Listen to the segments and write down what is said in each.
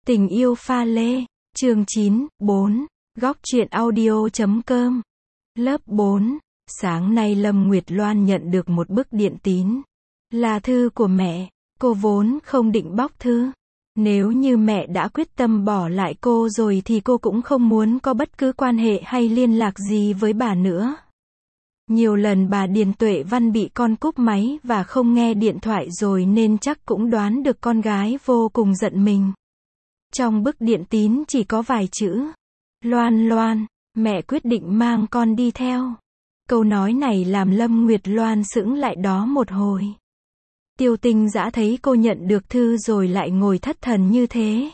Tình yêu pha lê, chương 9, 4, góc truyện audio.com. Lớp 4, sáng nay Lâm Nguyệt Loan nhận được một bức điện tín. Là thư của mẹ, cô vốn không định bóc thư. Nếu như mẹ đã quyết tâm bỏ lại cô rồi thì cô cũng không muốn có bất cứ quan hệ hay liên lạc gì với bà nữa. Nhiều lần bà Điền Tuệ Văn bị con cúp máy và không nghe điện thoại rồi nên chắc cũng đoán được con gái vô cùng giận mình. Trong bức điện tín chỉ có vài chữ. Loan Loan, mẹ quyết định mang con đi theo. Câu nói này làm Lâm Nguyệt Loan sững lại đó một hồi. Tiêu Tinh Dã thấy cô nhận được thư rồi lại ngồi thất thần như thế.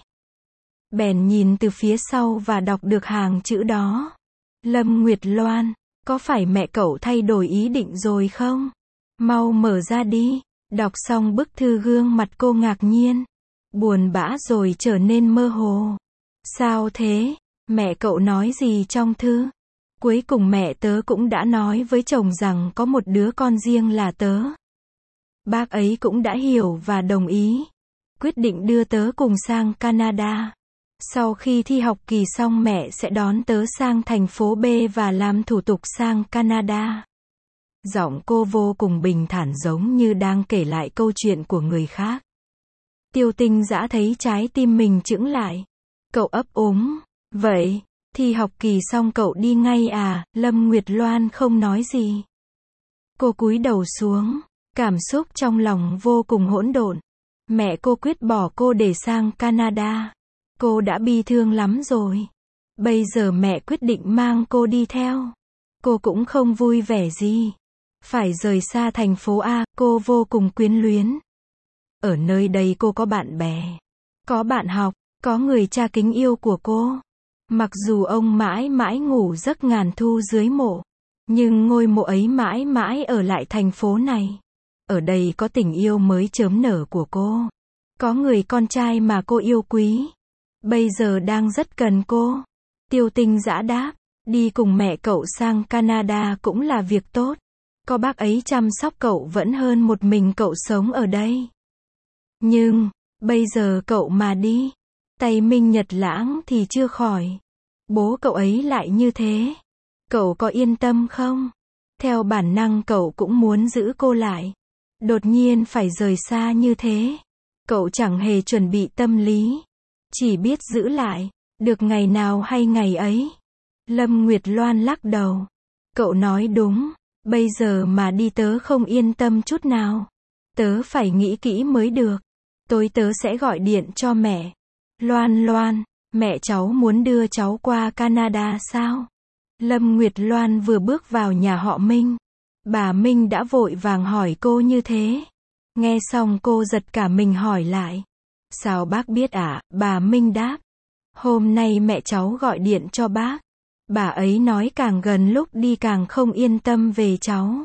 Bèn nhìn từ phía sau và đọc được hàng chữ đó. Lâm Nguyệt Loan, có phải mẹ cậu thay đổi ý định rồi không? Mau mở ra đi. Đọc xong bức thư gương mặt cô ngạc nhiên. Buồn bã rồi trở nên mơ hồ. Sao thế? Mẹ cậu nói gì trong thư? Cuối cùng mẹ tớ cũng đã nói với chồng rằng có một đứa con riêng là tớ. Bác ấy cũng đã hiểu và đồng ý. Quyết định đưa tớ cùng sang Canada. Sau khi thi học kỳ xong mẹ sẽ đón tớ sang thành phố B và làm thủ tục sang Canada. Giọng cô vô cùng bình thản giống như đang kể lại câu chuyện của người khác. Tiêu Tinh Dã thấy trái tim mình chững lại. Cậu ấp úng. Vậy, thi học kỳ xong cậu đi ngay à? Lâm Nguyệt Loan không nói gì. Cô cúi đầu xuống. Cảm xúc trong lòng vô cùng hỗn độn. Mẹ cô quyết bỏ cô để sang Canada. Cô đã bi thương lắm rồi. Bây giờ mẹ quyết định mang cô đi theo. Cô cũng không vui vẻ gì. Phải rời xa thành phố A, cô vô cùng quyến luyến. Ở nơi đây cô có bạn bè, có bạn học, có người cha kính yêu của cô. Mặc dù ông mãi mãi ngủ giấc ngàn thu dưới mộ, nhưng ngôi mộ ấy mãi mãi ở lại thành phố này. Ở đây có tình yêu mới chớm nở của cô. Có người con trai mà cô yêu quý. Bây giờ đang rất cần cô. Tiêu Tinh Dã đáp, đi cùng mẹ cậu sang Canada cũng là việc tốt. Có bác ấy chăm sóc cậu vẫn hơn một mình cậu sống ở đây. Nhưng, bây giờ cậu mà đi, tay Minh Nhật Lãng thì chưa khỏi. Bố cậu ấy lại như thế. Cậu có yên tâm không? Theo bản năng cậu cũng muốn giữ cô lại. Đột nhiên phải rời xa như thế. Cậu chẳng hề chuẩn bị tâm lý. Chỉ biết giữ lại, được ngày nào hay ngày ấy. Lâm Nguyệt Loan lắc đầu. Cậu nói đúng, bây giờ mà đi tớ không yên tâm chút nào. Tớ phải nghĩ kỹ mới được. Tối tớ sẽ gọi điện cho mẹ. Loan Loan, mẹ cháu muốn đưa cháu qua Canada sao? Lâm Nguyệt Loan vừa bước vào nhà họ Minh. Bà Minh đã vội vàng hỏi cô như thế. Nghe xong cô giật cả mình hỏi lại. Sao bác biết ạ? Bà Minh đáp. Hôm nay mẹ cháu gọi điện cho bác. Bà ấy nói càng gần lúc đi càng không yên tâm về cháu.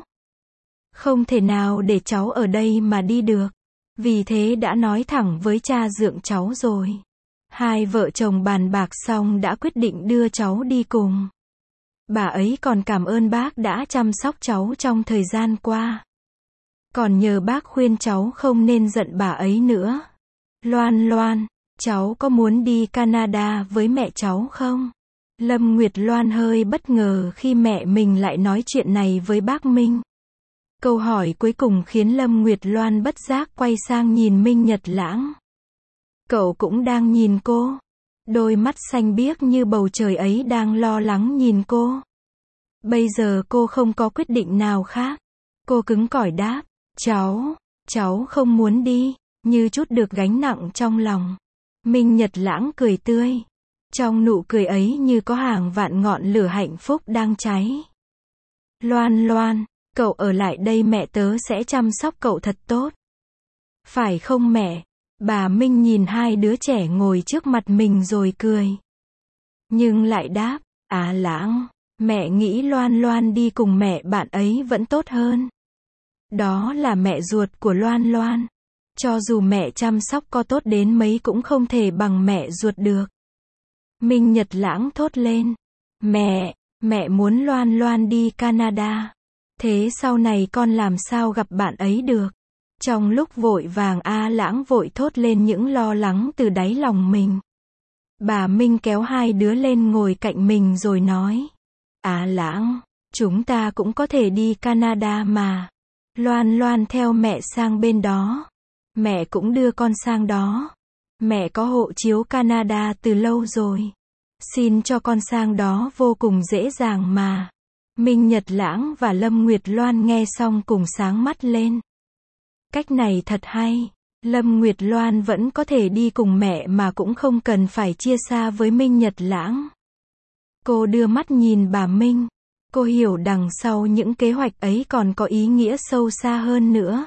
Không thể nào để cháu ở đây mà đi được. Vì thế đã nói thẳng với cha dượng cháu rồi. Hai vợ chồng bàn bạc xong đã quyết định đưa cháu đi cùng. Bà ấy còn cảm ơn bác đã chăm sóc cháu trong thời gian qua. Còn nhờ bác khuyên cháu không nên giận bà ấy nữa. Loan Loan, cháu có muốn đi Canada với mẹ cháu không? Lâm Nguyệt Loan hơi bất ngờ khi mẹ mình lại nói chuyện này với bác Minh. Câu hỏi cuối cùng khiến Lâm Nguyệt Loan bất giác quay sang nhìn Minh Nhật Lãng. Cậu cũng đang nhìn cô. Đôi mắt xanh biếc như bầu trời ấy đang lo lắng nhìn cô. Bây giờ cô không có quyết định nào khác. Cô cứng cỏi đáp. Cháu không muốn đi. Như chút được gánh nặng trong lòng. Minh Nhật Lãng cười tươi. Trong nụ cười ấy như có hàng vạn ngọn lửa hạnh phúc đang cháy. Loan Loan, cậu ở lại đây mẹ tớ sẽ chăm sóc cậu thật tốt. Phải không mẹ? Bà Minh nhìn hai đứa trẻ ngồi trước mặt mình rồi cười. Nhưng lại đáp, Lãng, mẹ nghĩ Loan Loan đi cùng mẹ bạn ấy vẫn tốt hơn. Đó là mẹ ruột của Loan Loan. Cho dù mẹ chăm sóc có tốt đến mấy cũng không thể bằng mẹ ruột được. Minh Nhật Lãng thốt lên. Mẹ muốn Loan Loan đi Canada. Thế sau này con làm sao gặp bạn ấy được? Trong lúc vội vàng Lãng vội thốt lên những lo lắng từ đáy lòng mình. Bà Minh kéo hai đứa lên ngồi cạnh mình rồi nói. Lãng, chúng ta cũng có thể đi Canada mà. Loan Loan theo mẹ sang bên đó. Mẹ cũng đưa con sang đó. Mẹ có hộ chiếu Canada từ lâu rồi. Xin cho con sang đó vô cùng dễ dàng mà. Minh Nhật Lãng và Lâm Nguyệt Loan nghe xong cùng sáng mắt lên. Cách này thật hay. Lâm Nguyệt Loan vẫn có thể đi cùng mẹ mà cũng không cần phải chia xa với Minh Nhật Lãng. Cô đưa mắt nhìn bà Minh. Cô hiểu đằng sau những kế hoạch ấy còn có ý nghĩa sâu xa hơn nữa.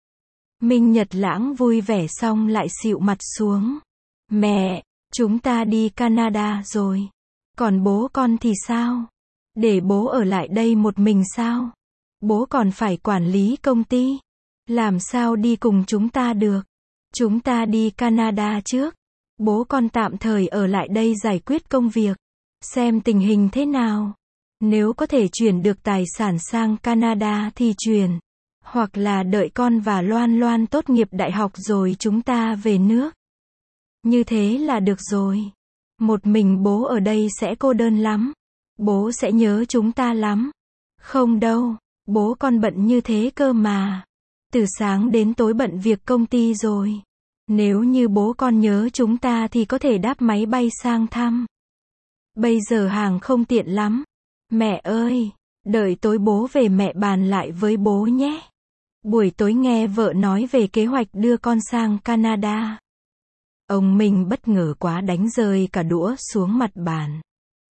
Minh Nhật Lãng vui vẻ xong lại xịu mặt xuống. Mẹ, chúng ta đi Canada rồi. Còn bố con thì sao? Để bố ở lại đây một mình sao? Bố còn phải quản lý công ty. Làm sao đi cùng chúng ta được? Chúng ta đi Canada trước. Bố con tạm thời ở lại đây giải quyết công việc. Xem tình hình thế nào. Nếu có thể chuyển được tài sản sang Canada thì chuyển. Hoặc là đợi con và Loan Loan tốt nghiệp đại học rồi chúng ta về nước. Như thế là được rồi. Một mình bố ở đây sẽ cô đơn lắm. Bố sẽ nhớ chúng ta lắm. Không đâu, bố con bận như thế cơ mà. Từ sáng đến tối bận việc công ty rồi. Nếu như bố con nhớ chúng ta thì có thể đáp máy bay sang thăm. Bây giờ hàng không tiện lắm. Mẹ ơi, đợi tối bố về mẹ bàn lại với bố nhé. Buổi tối nghe vợ nói về kế hoạch đưa con sang Canada. Ông Minh bất ngờ quá đánh rơi cả đũa xuống mặt bàn.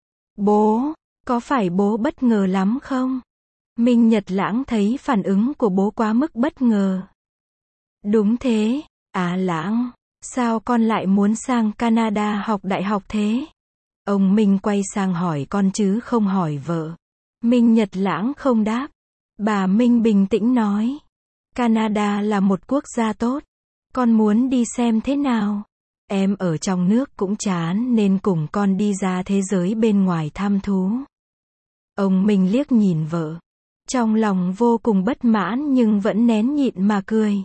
Bố, có phải bố bất ngờ lắm không? Minh Nhật Lãng thấy phản ứng của bố quá mức bất ngờ. Đúng thế, Lãng, sao con lại muốn sang Canada học đại học thế? Ông Minh quay sang hỏi con chứ không hỏi vợ. Minh Nhật Lãng không đáp. Bà Minh bình tĩnh nói. Canada là một quốc gia tốt. Con muốn đi xem thế nào? Em ở trong nước cũng chán nên cùng con đi ra thế giới bên ngoài thăm thú. Ông Minh liếc nhìn vợ. Trong lòng vô cùng bất mãn nhưng vẫn nén nhịn mà cười.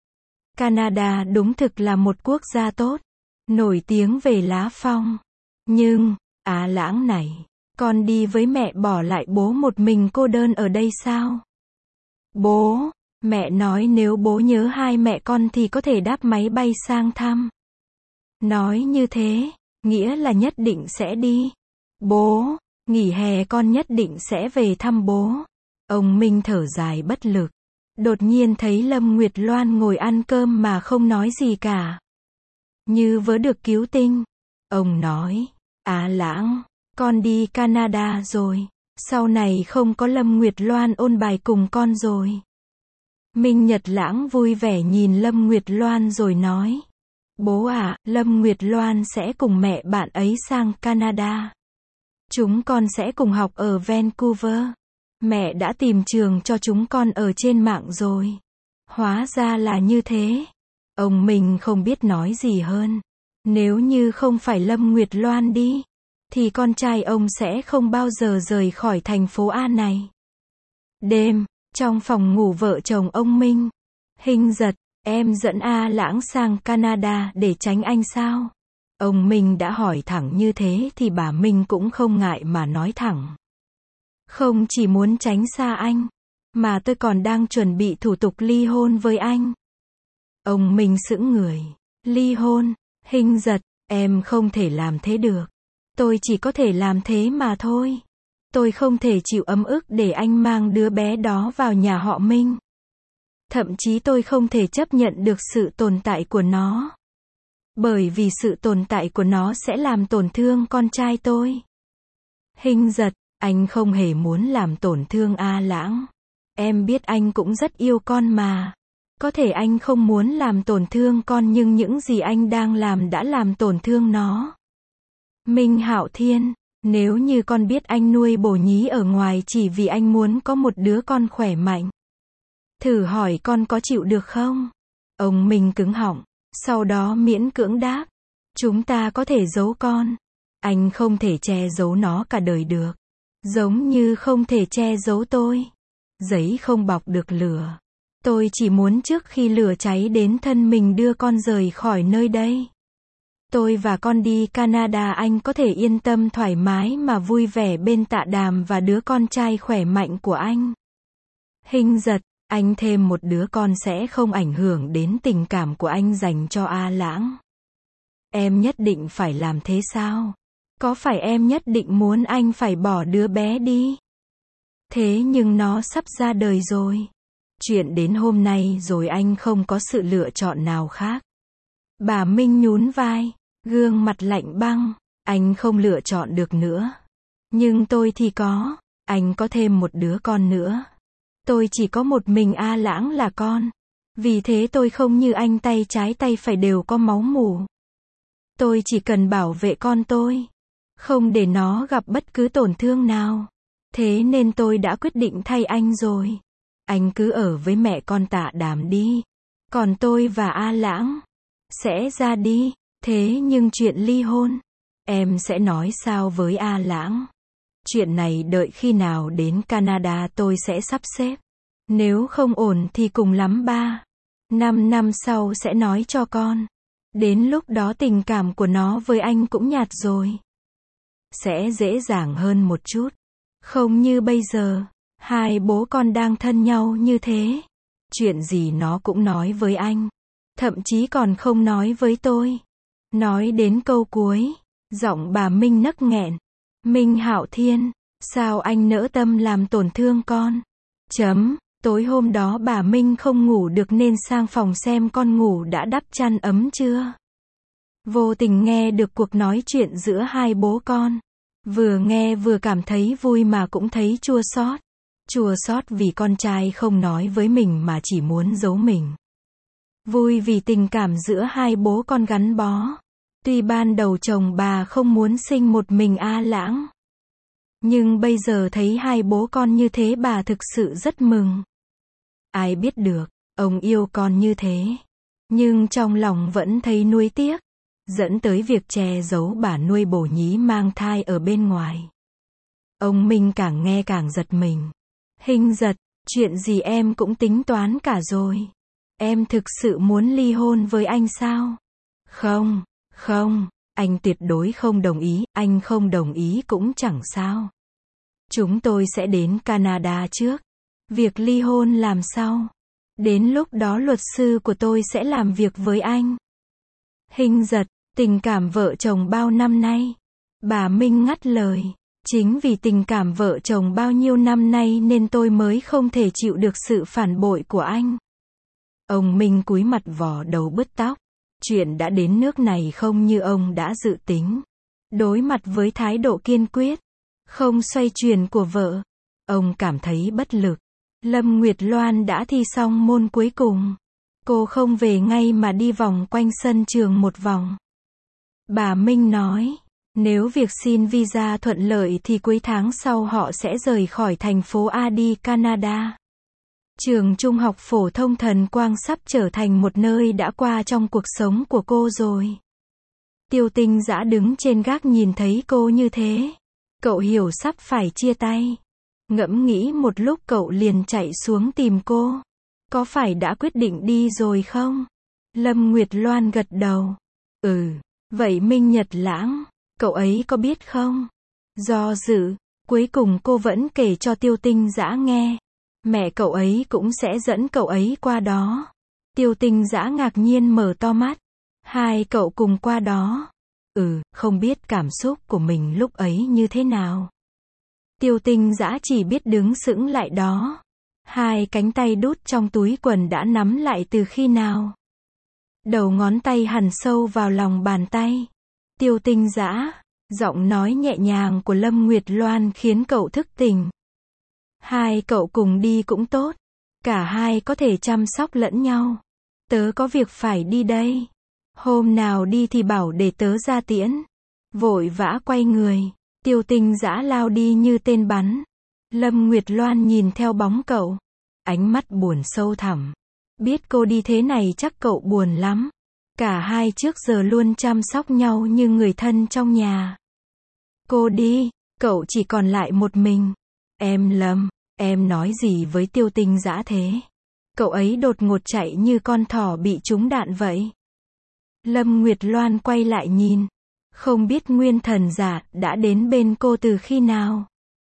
Canada đúng thực là một quốc gia tốt. Nổi tiếng về lá phong. Nhưng, Lãng này, con đi với mẹ bỏ lại bố một mình cô đơn ở đây sao? Bố, mẹ nói nếu bố nhớ hai mẹ con thì có thể đáp máy bay sang thăm. Nói như thế, nghĩa là nhất định sẽ đi. Bố, nghỉ hè con nhất định sẽ về thăm bố. Ông Minh thở dài bất lực. Đột nhiên thấy Lâm Nguyệt Loan ngồi ăn cơm mà không nói gì cả. Như vớ được cứu tinh. Ông nói, Lãng, con đi Canada rồi. Sau này không có Lâm Nguyệt Loan ôn bài cùng con rồi. Minh Nhật Lãng vui vẻ nhìn Lâm Nguyệt Loan rồi nói. Bố Lâm Nguyệt Loan sẽ cùng mẹ bạn ấy sang Canada. Chúng con sẽ cùng học ở Vancouver. Mẹ đã tìm trường cho chúng con ở trên mạng rồi. Hóa ra là như thế. Ông mình không biết nói gì hơn. Nếu như không phải Lâm Nguyệt Loan đi, thì con trai ông sẽ không bao giờ rời khỏi thành phố A này. Đêm, trong phòng ngủ vợ chồng ông Minh. Hình giật, em dẫn Lãng sang Canada để tránh anh sao? Ông Minh đã hỏi thẳng như thế thì bà Minh cũng không ngại mà nói thẳng. Không chỉ muốn tránh xa anh, mà tôi còn đang chuẩn bị thủ tục ly hôn với anh. Ông Minh sững người. Ly hôn? Hình giật, em không thể làm thế được. Tôi chỉ có thể làm thế mà thôi. Tôi không thể chịu ấm ức để anh mang đứa bé đó vào nhà họ Minh. Thậm chí tôi không thể chấp nhận được sự tồn tại của nó. Bởi vì sự tồn tại của nó sẽ làm tổn thương con trai tôi. Hình giật, anh không hề muốn làm tổn thương Lãng. Em biết anh cũng rất yêu con mà. Có thể anh không muốn làm tổn thương con nhưng những gì anh đang làm đã làm tổn thương nó. Minh Hạo Thiên, nếu như con biết anh nuôi bồ nhí ở ngoài chỉ vì anh muốn có một đứa con khỏe mạnh. Thử hỏi con có chịu được không? Ông Minh cứng họng, sau đó miễn cưỡng đáp. Chúng ta có thể giấu con. Anh không thể che giấu nó cả đời được. Giống như không thể che giấu tôi. Giấy không bọc được lửa. Tôi chỉ muốn trước khi lửa cháy đến thân mình đưa con rời khỏi nơi đây. Tôi và con đi Canada, anh có thể yên tâm thoải mái mà vui vẻ bên Tạ Đàm và đứa con trai khỏe mạnh của anh. Hinh giật, anh thêm một đứa con sẽ không ảnh hưởng đến tình cảm của anh dành cho A Lãng. Em nhất định phải làm thế sao? Có phải em nhất định muốn anh phải bỏ đứa bé đi? Thế nhưng nó sắp ra đời rồi. Chuyện đến hôm nay rồi anh không có sự lựa chọn nào khác. Bà Minh nhún vai, gương mặt lạnh băng. Anh không lựa chọn được nữa. Nhưng tôi thì có. Anh có thêm một đứa con nữa. Tôi chỉ có một mình A Lãng là con. Vì thế tôi không như anh tay trái tay phải đều có máu mủ. Tôi chỉ cần bảo vệ con tôi. Không để nó gặp bất cứ tổn thương nào. Thế nên tôi đã quyết định thay anh rồi. Anh cứ ở với mẹ con Tạ Đàm đi. Còn tôi và A Lãng sẽ ra đi. Thế nhưng chuyện ly hôn, em sẽ nói sao với A Lãng? Chuyện này đợi khi nào đến Canada tôi sẽ sắp xếp. Nếu không ổn thì cùng lắm 3-5 năm sau sẽ nói cho con. Đến lúc đó tình cảm của nó với anh cũng nhạt rồi. Sẽ dễ dàng hơn một chút. Không như bây giờ, hai bố con đang thân nhau như thế. Chuyện gì nó cũng nói với anh. Thậm chí còn không nói với tôi. Nói đến câu cuối, giọng bà Minh nấc nghẹn. Minh Hạo Thiên, sao anh nỡ tâm làm tổn thương con? Tối hôm đó bà Minh không ngủ được nên sang phòng xem con ngủ đã đắp chăn ấm chưa. Vô tình nghe được cuộc nói chuyện giữa hai bố con. Vừa nghe vừa cảm thấy vui mà cũng thấy chua xót. Chua xót vì con trai không nói với mình mà chỉ muốn giấu mình. Vui vì tình cảm giữa hai bố con gắn bó. Tuy ban đầu chồng bà không muốn sinh một mình A Lãng. Nhưng bây giờ thấy hai bố con như thế bà thực sự rất mừng. Ai biết được, ông yêu con như thế. Nhưng trong lòng vẫn thấy nuối tiếc. Dẫn tới việc che giấu bà nuôi bổ nhí mang thai ở bên ngoài. Ông Minh càng nghe càng giật mình. Hinh giật, chuyện gì em cũng tính toán cả rồi. Em thực sự muốn ly hôn với anh sao? Không, anh tuyệt đối không đồng ý, anh không đồng ý cũng chẳng sao. Chúng tôi sẽ đến Canada trước. Việc ly hôn làm sau. Đến lúc đó luật sư của tôi sẽ làm việc với anh. Hinh giật, tình cảm vợ chồng bao năm nay. Bà Minh ngắt lời. Chính vì tình cảm vợ chồng bao nhiêu năm nay nên tôi mới không thể chịu được sự phản bội của anh. Ông Minh cúi mặt vò đầu bứt tóc. Chuyện đã đến nước này không như ông đã dự tính. Đối mặt với thái độ kiên quyết, không xoay chuyển của vợ, ông cảm thấy bất lực. Lâm Nguyệt Loan đã thi xong môn cuối cùng. Cô không về ngay mà đi vòng quanh sân trường một vòng. Bà Minh nói, nếu việc xin visa thuận lợi thì cuối tháng sau họ sẽ rời khỏi thành phố A đi Canada. Trường trung học phổ thông Thần Quang sắp trở thành một nơi đã qua trong cuộc sống của cô rồi. Tiêu Tinh Dã đứng trên gác nhìn thấy cô như thế. Cậu hiểu sắp phải chia tay. Ngẫm nghĩ một lúc cậu liền chạy xuống tìm cô. Có phải đã quyết định đi rồi không? Lâm Nguyệt Loan gật đầu. Vậy Minh Nhật Lãng, cậu ấy có biết không? Do dự, cuối cùng cô vẫn kể cho Tiêu Tinh Dã nghe. Mẹ cậu ấy cũng sẽ dẫn cậu ấy qua đó. Tiêu Tinh Dã ngạc nhiên mở to mắt. Hai cậu cùng qua đó. Không biết cảm xúc của mình lúc ấy như thế nào. Tiêu Tinh Dã chỉ biết đứng sững lại đó. Hai cánh tay đút trong túi quần đã nắm lại từ khi nào. Đầu ngón tay hằn sâu vào lòng bàn tay. Tiêu Tinh Dã, giọng nói nhẹ nhàng của Lâm Nguyệt Loan khiến cậu thức tỉnh. Hai cậu cùng đi cũng tốt. Cả hai có thể chăm sóc lẫn nhau. Tớ có việc phải đi đây. Hôm nào đi thì bảo để tớ ra tiễn. Vội vã quay người. Tiêu Tinh Dã lao đi như tên bắn. Lâm Nguyệt Loan nhìn theo bóng cậu. Ánh mắt buồn sâu thẳm. Biết cô đi thế này chắc cậu buồn lắm. Cả hai trước giờ luôn chăm sóc nhau như người thân trong nhà. Cô đi, cậu chỉ còn lại một mình. Lâm, em nói gì với Tiêu Tinh Dã thế? Cậu ấy đột ngột chạy như con thỏ bị trúng đạn vậy. Lâm Nguyệt Loan quay lại nhìn. Không biết Nguyên Thần Dạ đã đến bên cô từ khi nào?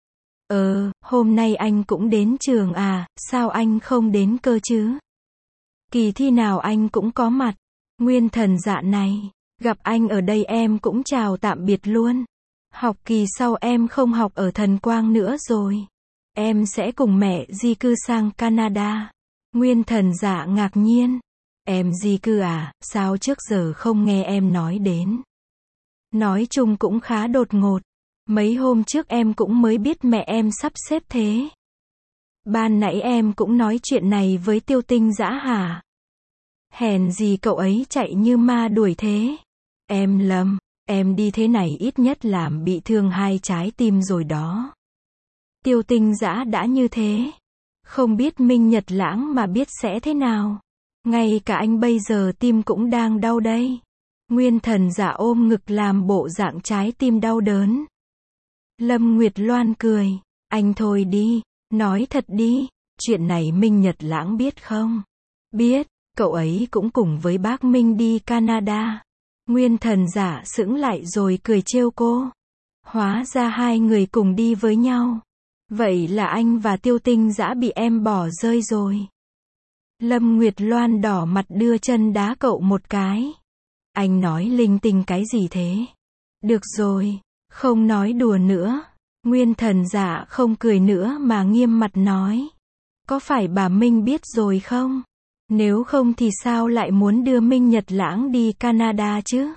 Hôm nay anh cũng đến trường à, sao anh không đến cơ chứ? Kỳ thi nào anh cũng có mặt. Nguyên Thần Dạ này, gặp anh ở đây em cũng chào tạm biệt luôn. Học kỳ sau em không học ở Thần Quang nữa rồi. Em sẽ cùng mẹ di cư sang Canada. Nguyên Thần Dạ ngạc nhiên. Em di cư à, sao trước giờ không nghe em nói đến? Nói chung cũng khá đột ngột. Mấy hôm trước em cũng mới biết mẹ em sắp xếp thế. Ban nãy em cũng nói chuyện này với Tiêu Tinh Dã hả? Hèn gì cậu ấy chạy như ma đuổi thế? Em Lâm, em đi thế này ít nhất làm bị thương 2 trái tim rồi đó. Tiêu Tinh Dã đã như thế. Không biết Minh Nhật Lãng mà biết sẽ thế nào. Ngay cả anh bây giờ tim cũng đang đau đây. Nguyên Thần Dạ ôm ngực làm bộ dạng trái tim đau đớn. Lâm Nguyệt Loan cười. Anh thôi đi, nói thật đi, chuyện này Minh Nhật Lãng biết không? Biết, cậu ấy cũng cùng với bác Minh đi Canada. Nguyên Thần Dạ sững lại rồi cười trêu cô. Hóa ra hai người cùng đi với nhau. Vậy là anh và Tiêu Tinh Dã bị em bỏ rơi rồi. Lâm Nguyệt Loan đỏ mặt đưa chân đá cậu một cái. Anh nói linh tinh cái gì thế? Được rồi, không nói đùa nữa. Nguyên Thần Dạ không cười nữa mà nghiêm mặt nói. Có phải bà Minh biết rồi không? Nếu không thì sao lại muốn đưa Minh Nhật Lãng đi Canada chứ?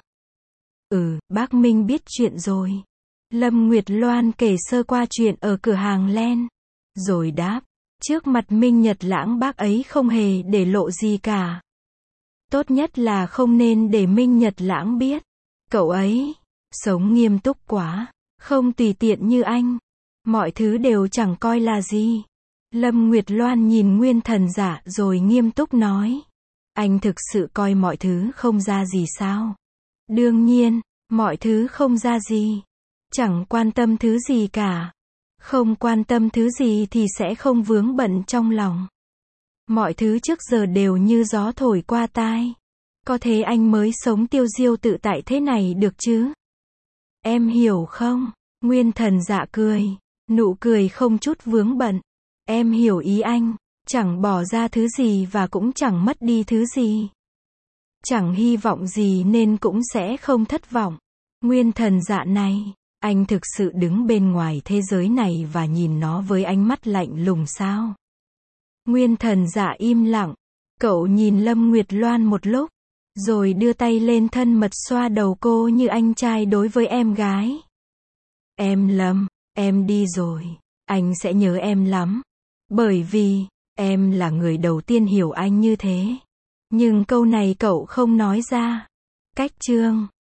Bác Minh biết chuyện rồi. Lâm Nguyệt Loan kể sơ qua chuyện ở cửa hàng len. Rồi đáp. Trước mặt Minh Nhật Lãng bác ấy không hề để lộ gì cả. Tốt nhất là không nên để Minh Nhật Lãng biết. Cậu ấy sống nghiêm túc quá, không tùy tiện như anh. Mọi thứ đều chẳng coi là gì. Lâm Nguyệt Loan nhìn Nguyên Thần Dạ rồi nghiêm túc nói. Anh thực sự coi mọi thứ không ra gì sao? Đương nhiên, mọi thứ không ra gì. Chẳng quan tâm thứ gì cả. Không quan tâm thứ gì thì sẽ không vướng bận trong lòng. Mọi thứ trước giờ đều như gió thổi qua tai. Có thế anh mới sống tiêu diêu tự tại thế này được chứ? Em hiểu không? Nguyên Thần Dạ cười. Nụ cười không chút vướng bận. Em hiểu ý anh. Chẳng bỏ ra thứ gì và cũng chẳng mất đi thứ gì. Chẳng hy vọng gì nên cũng sẽ không thất vọng. Nguyên Thần Dạ này, anh thực sự đứng bên ngoài thế giới này và nhìn nó với ánh mắt lạnh lùng sao? Nguyên Thần Dạ im lặng. Cậu nhìn Lâm Nguyệt Loan một lúc, rồi đưa tay lên thân mật xoa đầu cô như anh trai đối với em gái. Em Lâm, em đi rồi. Anh sẽ nhớ em lắm. Bởi vì, em là người đầu tiên hiểu anh như thế. Nhưng câu này cậu không nói ra. Cách chương